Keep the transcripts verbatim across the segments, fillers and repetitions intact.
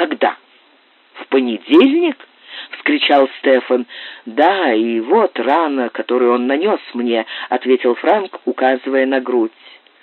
Когда? В понедельник? — вскричал Стефан. «Да, и вот рана, которую он нанес мне», — ответил Франк, указывая на грудь.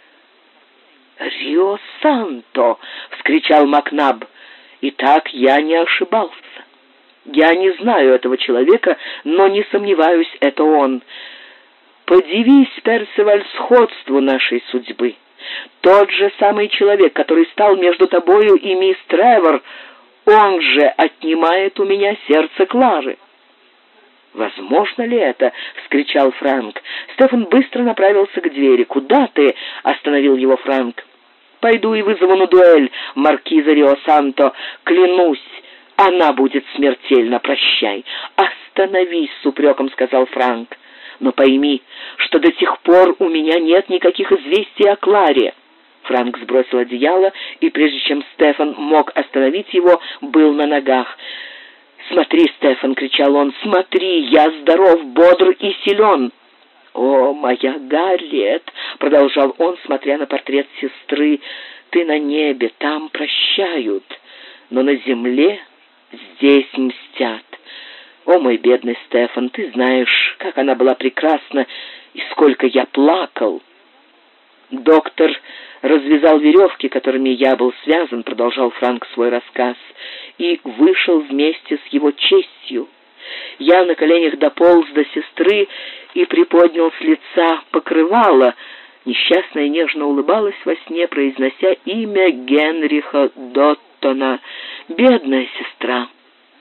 «Рио-Санто!» — вскричал Макнаб. «Итак, я не ошибался. Я не знаю этого человека, но не сомневаюсь, это он. Подивись, Персиваль, сходству нашей судьбы. Тот же самый человек, который стал между тобою и мисс Тревор, он же отнимает у меня сердце Клары». «Возможно ли это?» — вскричал Франк. Стефан быстро направился к двери. «Куда ты?» — остановил его Франк. «Пойду и вызову на дуэль маркиза Рио-Санто. Клянусь, она будет смертельна. Прощай». «Остановись», — с упреком сказал Франк. «Но пойми, что до сих пор у меня нет никаких известий о Кларе». Франк сбросил одеяло, и прежде чем Стефан мог остановить его, был на ногах. «Смотри, Стефан!» — кричал он. «Смотри! Я здоров, бодр и силен!» «О, моя Гарриет!» — продолжал он, смотря на портрет сестры. «Ты на небе, там прощают, но на земле здесь мстят. О, мой бедный Стефан, ты знаешь, как она была прекрасна и сколько я плакал!» «Доктор развязал веревки, которыми я был связан», — продолжал Франк свой рассказ, «и вышел вместе с его честью. Я на коленях дополз до сестры и приподнял с лица покрывало. Несчастная нежно улыбалась во сне, произнося имя Генриха Доттона. Бедная сестра!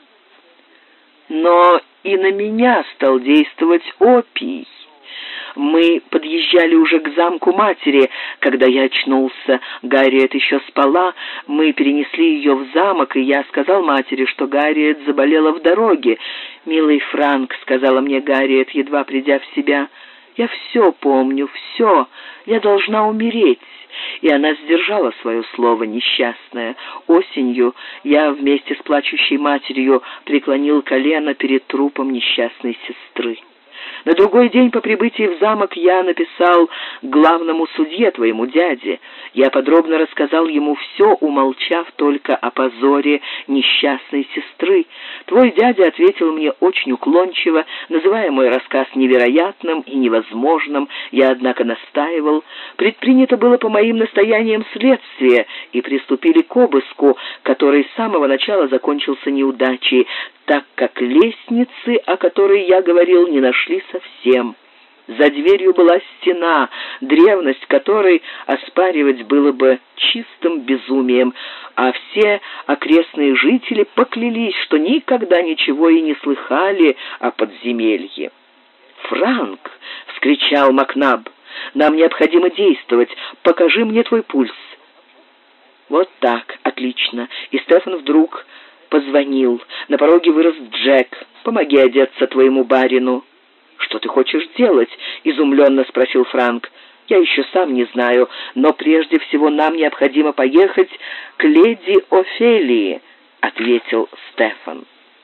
Но и на меня стал действовать опий. Мы подъезжали уже к замку матери, когда я очнулся. Гарриет еще спала. Мы перенесли ее в замок, и я сказал матери, что Гарриет заболела в дороге. «Милый Франк», — сказала мне Гарриет, едва придя в себя, — «я все помню, все. Я должна умереть». И она сдержала свое слово, несчастная. Осенью я вместе с плачущей матерью преклонил колено перед трупом несчастной сестры. На другой день по прибытии в замок я написал главному судье, твоему дяде. Я подробно рассказал ему все, умолчав только о позоре несчастной сестры. Твой дядя ответил мне очень уклончиво, называя мой рассказ невероятным и невозможным. Я, однако, настаивал. Предпринято было по моим настояниям следствие, и приступили к обыску, который с самого начала закончился неудачей, так как лестницы, о которой я говорил, не нашли совсем. За дверью была стена, древность которой оспаривать было бы чистым безумием, а все окрестные жители поклялись, что никогда ничего и не слыхали о подземелье. «Франк!» — вскричал Макнаб. «Нам необходимо действовать. Покажи мне твой пульс». «Вот так, отлично». И Стефан вдруг позвонил. На пороге вырос Джек. «Помоги одеться твоему барину». «Что ты хочешь делать?» — изумленно спросил Франк. «Я еще сам не знаю, но прежде всего нам необходимо поехать к леди Офелии», — ответил Стефан.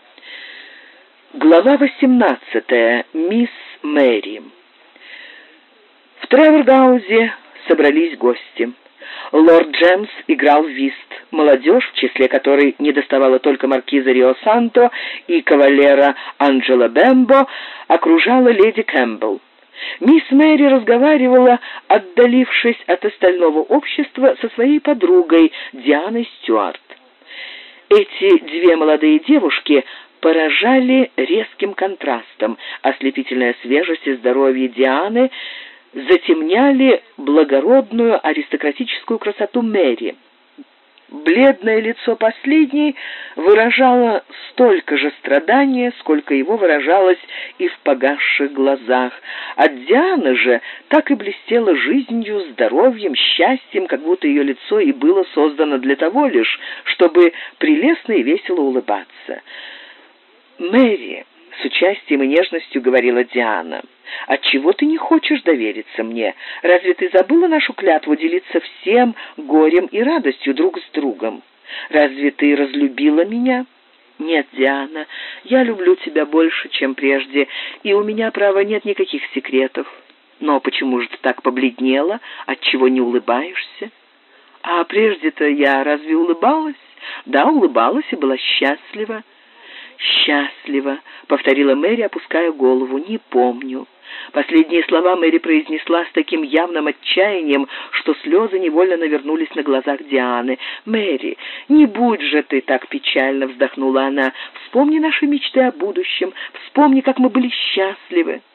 Глава восемнадцатая. Мисс Мэри. В Треворгаузе собрались гости. Лорд Джемс играл в вист. Молодежь, в числе которой недоставало только маркиза Рио-Санто и кавалера Анджело Бембо, окружала леди Кэмпбелл. Мисс Мэри разговаривала, отдалившись от остального общества, со своей подругой Дианой Стюарт. Эти две молодые девушки поражали резким контрастом. Ослепительная свежесть и здоровье Дианы затемняли благородную аристократическую красоту Мэри. Бледное лицо последней выражало столько же страдания, сколько его выражалось и в погасших глазах. От Дианы же так и блестела жизнью, здоровьем, счастьем, как будто ее лицо и было создано для того лишь, чтобы прелестно и весело улыбаться. «Мэри», — с участием и нежностью говорила Диана, — «отчего ты не хочешь довериться мне? Разве ты забыла нашу клятву делиться всем горем и радостью друг с другом? Разве ты разлюбила меня?» «Нет, Диана, я люблю тебя больше, чем прежде, и у меня, право, нет никаких секретов. Но почему же ты так побледнела? Отчего не улыбаешься?» А прежде-то я разве улыбалась? Да, улыбалась и была счастлива. «Счастлива», — повторила Мэри, опуская голову. «Не помню». Последние слова Мэри произнесла с таким явным отчаянием, что слезы невольно навернулись на глазах Дианы. «Мэри, не будь же ты так печально», — вздохнула она. «Вспомни наши мечты о будущем, вспомни, как мы были счастливы».